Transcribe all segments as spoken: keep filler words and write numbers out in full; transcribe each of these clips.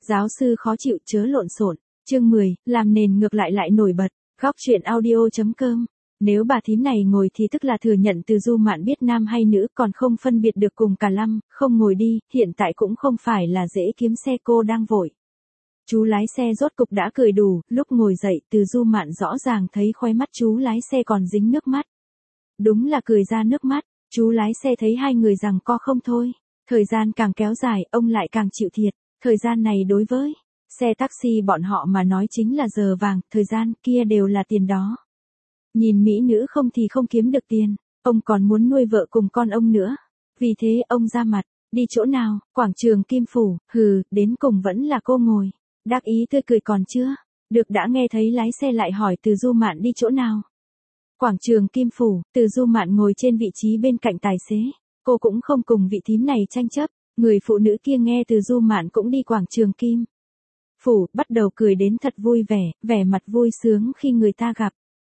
Giáo sư khó chịu chớ lộn xộn. Chương mười, làm nền ngược lại lại nổi bật. Góc truyện audio chấm com. Nếu bà thím này ngồi thì tức là thừa nhận Từ Du Mạn biết nam hay nữ, còn không phân biệt được cùng cả lăm, không ngồi đi, hiện tại cũng không phải là dễ kiếm xe, cô đang vội. Chú lái xe rốt cục đã cười đủ, lúc ngồi dậy Từ Du Mạn rõ ràng thấy khóe mắt chú lái xe còn dính nước mắt. Đúng là cười ra nước mắt, chú lái xe thấy hai người giằng co không thôi. Thời gian càng kéo dài, ông lại càng chịu thiệt. Thời gian này đối với xe taxi bọn họ mà nói chính là giờ vàng, thời gian kia đều là tiền đó. Nhìn mỹ nữ không thì không kiếm được tiền, ông còn muốn nuôi vợ cùng con ông nữa. Vì thế ông ra mặt, đi chỗ nào, quảng trường Kim Phủ, hừ, đến cùng vẫn là cô ngồi. Đắc ý tươi cười còn chưa, được đã nghe thấy lái xe lại hỏi Từ Du Mạn đi chỗ nào. Quảng trường Kim Phủ, Từ Du Mạn ngồi trên vị trí bên cạnh tài xế, cô cũng không cùng vị thím này tranh chấp. Người phụ nữ kia nghe Từ Du Mạn cũng đi quảng trường Kim Phủ, bắt đầu cười đến thật vui vẻ, vẻ mặt vui sướng khi người ta gặp.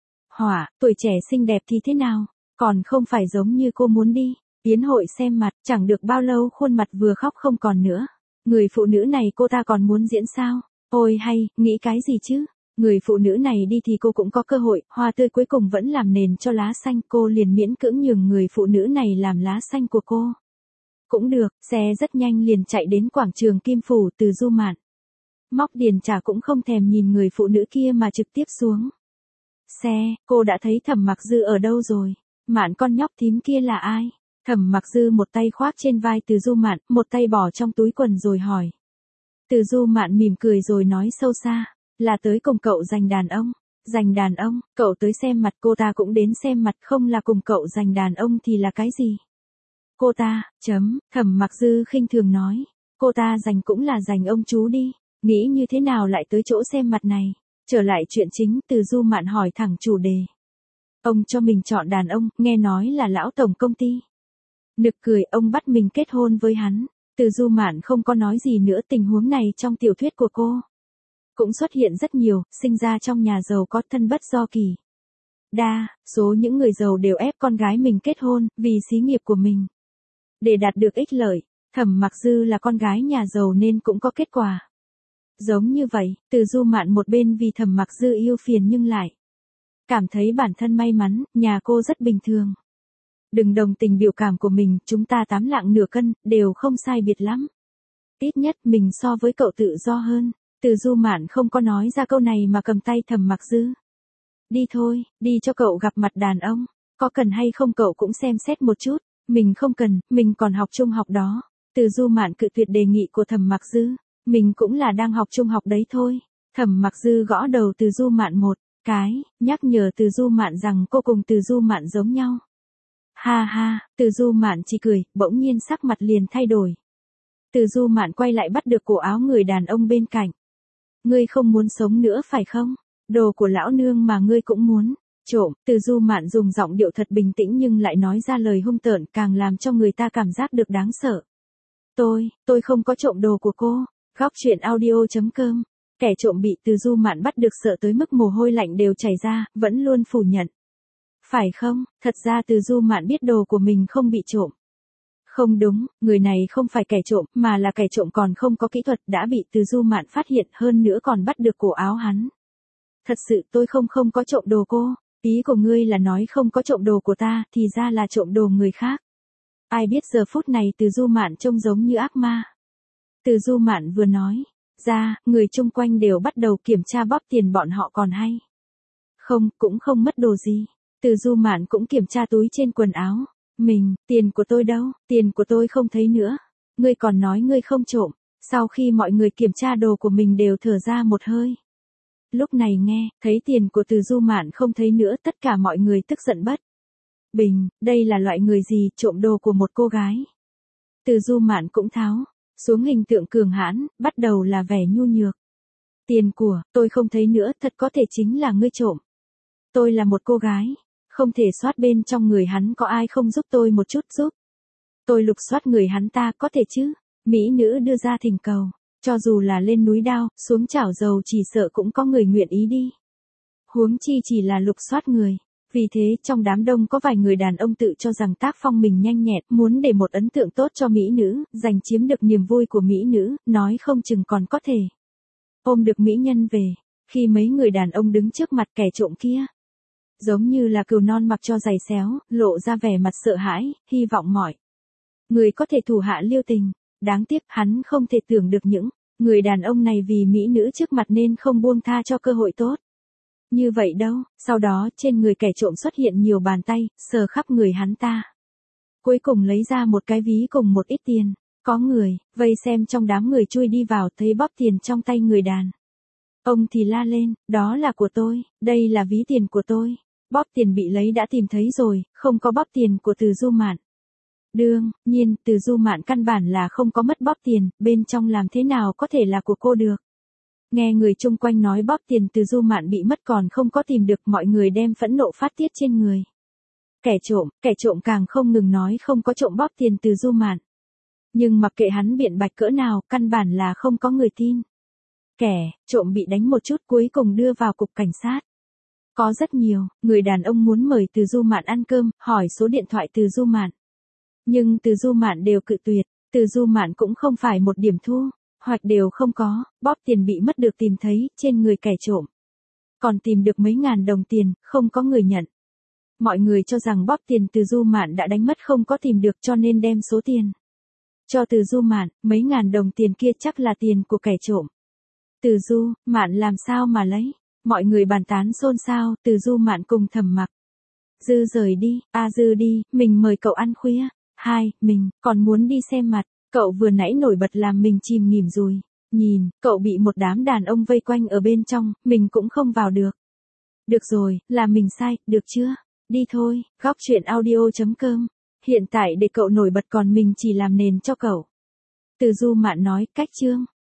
Hỏa, tuổi trẻ xinh đẹp thì thế nào, còn không phải giống như cô muốn đi, yến hội xem mặt, chẳng được bao lâu khuôn mặt vừa khóc không còn nữa. Người phụ nữ này cô ta còn muốn diễn sao? Ôi hay, nghĩ cái gì chứ? Người phụ nữ này đi thì cô cũng có cơ hội, hoa tươi cuối cùng vẫn làm nền cho lá xanh, cô liền miễn cưỡng nhường người phụ nữ này làm lá xanh của cô. Cũng được, xe rất nhanh liền chạy đến quảng trường Kim Phủ. Từ Du Mạn móc điền trả cũng không thèm nhìn người phụ nữ kia mà trực tiếp xuống xe. Cô đã thấy Thẩm Mặc Dư ở đâu rồi? Mạn con nhóc thím kia là ai? Thẩm Mặc Dư một tay khoác trên vai Từ Du Mạn, một tay bỏ trong túi quần rồi hỏi. Từ Du Mạn mỉm cười rồi nói sâu xa, là tới cùng cậu giành đàn ông. Giành đàn ông, cậu tới xem mặt, cô ta cũng đến xem mặt, không là cùng cậu giành đàn ông thì là cái gì? Cô ta, chấm, Thẩm Mặc Dư khinh thường nói, cô ta giành cũng là giành ông chú đi, nghĩ như thế nào lại tới chỗ xem mặt này. Trở lại chuyện chính, Từ Du Mạn hỏi thẳng chủ đề. Ông cho mình chọn đàn ông, nghe nói là lão tổng công ty. Nực cười, ông bắt mình kết hôn với hắn. Từ Du Mạn không có nói gì nữa, tình huống này trong tiểu thuyết của cô cũng xuất hiện rất nhiều, sinh ra trong nhà giàu có thân bất do kỳ. Đa số những người giàu đều ép con gái mình kết hôn, vì xí nghiệp của mình. Để đạt được ích lợi, Thẩm Mặc Dư là con gái nhà giàu nên cũng có kết quả giống như vậy. Từ Du Mạn một bên vì Thẩm Mặc Dư yêu phiền nhưng lại cảm thấy bản thân may mắn, nhà cô rất bình thường. Đừng đồng tình biểu cảm của mình, chúng ta tám lạng nửa cân, đều không sai biệt lắm. Ít nhất mình so với cậu tự do hơn. Từ Du Mạn không có nói ra câu này mà cầm tay Thẩm Mặc Dư. Đi thôi, đi cho cậu gặp mặt đàn ông, có cần hay không cậu cũng xem xét một chút. Mình không cần, mình còn học trung học đó. Từ Du Mạn cự tuyệt đề nghị của Thẩm Mặc Dư. Mình cũng là đang học trung học đấy thôi. Thẩm Mặc Dư gõ đầu Từ Du Mạn một cái, nhắc nhở Từ Du Mạn rằng cô cùng Từ Du Mạn giống nhau. Ha ha, Từ Du Mạn chỉ cười, bỗng nhiên sắc mặt liền thay đổi. Từ Du Mạn quay lại bắt được cổ áo người đàn ông bên cạnh. Ngươi không muốn sống nữa phải không? Đồ của lão nương mà ngươi cũng muốn trộm. Từ Du Mạn dùng giọng điệu thật bình tĩnh nhưng lại nói ra lời hung tợn, càng làm cho người ta cảm giác được đáng sợ. Tôi, tôi không có trộm đồ của cô. Góc truyện audio chấm com. Kẻ trộm bị Từ Du Mạn bắt được sợ tới mức mồ hôi lạnh đều chảy ra, vẫn luôn phủ nhận. Phải không, thật ra Từ Du Mạn biết đồ của mình không bị trộm. Không đúng, người này không phải kẻ trộm, mà là kẻ trộm còn không có kỹ thuật, đã bị Từ Du Mạn phát hiện, hơn nữa còn bắt được cổ áo hắn. Thật sự tôi không không có trộm đồ cô, ý của ngươi là nói không có trộm đồ của ta, thì ra là trộm đồ người khác. Ai biết giờ phút này Từ Du Mạn trông giống như ác ma. Từ Du Mạn vừa nói ra, người chung quanh đều bắt đầu kiểm tra bóp tiền bọn họ còn hay. Không, cũng không mất đồ gì. Từ Du Mạn cũng kiểm tra túi trên quần áo. Mình, tiền của tôi đâu, tiền của tôi không thấy nữa. Ngươi còn nói ngươi không trộm. Sau khi mọi người kiểm tra đồ của mình đều thở ra một hơi. Lúc này nghe, thấy tiền của Từ Du Mạn không thấy nữa, tất cả mọi người tức giận bất bình, đây là loại người gì, trộm đồ của một cô gái. Từ Du Mạn cũng tháo xuống hình tượng cường hãn, bắt đầu là vẻ nhu nhược. Tiền của, tôi không thấy nữa, thật có thể chính là ngươi trộm. Tôi là một cô gái, không thể soát bên trong người hắn, có ai không giúp tôi một chút giúp. Tôi lục soát người hắn ta, có thể chứ. Mỹ nữ đưa ra thỉnh cầu, cho dù là lên núi đao, xuống chảo dầu chỉ sợ cũng có người nguyện ý đi. Huống chi chỉ là lục soát người. Vì thế trong đám đông có vài người đàn ông tự cho rằng tác phong mình nhanh nhẹn, muốn để một ấn tượng tốt cho mỹ nữ, giành chiếm được niềm vui của mỹ nữ, nói không chừng còn có thể ôm được mỹ nhân về. Khi mấy người đàn ông đứng trước mặt kẻ trộm kia, giống như là cừu non mặc cho giày xéo, lộ ra vẻ mặt sợ hãi, hy vọng mọi người có thể thủ hạ lưu tình. Đáng tiếc hắn không thể tưởng được những người đàn ông này vì mỹ nữ trước mặt nên không buông tha cho cơ hội tốt như vậy đâu. Sau đó trên người kẻ trộm xuất hiện nhiều bàn tay, sờ khắp người hắn ta. Cuối cùng lấy ra một cái ví cùng một ít tiền. Có người vây xem trong đám người chui đi vào, thấy bóp tiền trong tay người đàn ông thì la lên, đó là của tôi, đây là ví tiền của tôi. Bóp tiền bị lấy đã tìm thấy rồi, không có bóp tiền của Từ Du Mạn. Đương nhiên, Từ Du Mạn căn bản là không có mất bóp tiền, bên trong làm thế nào có thể là của cô được. Nghe người chung quanh nói bóp tiền Từ Du Mạn bị mất còn không có tìm được, mọi người đem phẫn nộ phát tiết trên người kẻ trộm. Kẻ trộm càng không ngừng nói không có trộm bóp tiền Từ Du Mạn. Nhưng mặc kệ hắn biện bạch cỡ nào, căn bản là không có người tin. Kẻ trộm bị đánh một chút, cuối cùng đưa vào cục cảnh sát. Có rất nhiều người đàn ông muốn mời Từ Du Mạn ăn cơm, hỏi số điện thoại Từ Du Mạn. Nhưng Từ Du Mạn đều cự tuyệt. Từ Du Mạn cũng không phải một điểm thu hoạch đều không có, bóp tiền bị mất được tìm thấy trên người kẻ trộm. Còn tìm được mấy ngàn đồng tiền, không có người nhận. Mọi người cho rằng bóp tiền Từ Du Mạn đã đánh mất không có tìm được, cho nên đem số tiền cho Từ Du Mạn. Mấy ngàn đồng tiền kia chắc là tiền của kẻ trộm. Từ Du Mạn làm sao mà lấy? Mọi người bàn tán xôn xao. Từ Du Mạn cùng Thẩm Mặc Dư rời đi. A Dư đi, mình mời cậu ăn khuya. Hai, mình còn muốn đi xem mặt. Cậu vừa nãy nổi bật làm mình chìm nghỉm rồi. Nhìn, cậu bị một đám đàn ông vây quanh ở bên trong, mình cũng không vào được. Được rồi, là mình sai, được chưa? Đi thôi. Góc truyện audio chấm com. Hiện tại để cậu nổi bật còn mình chỉ làm nền cho cậu. Từ Du Mạn nói, cách chương.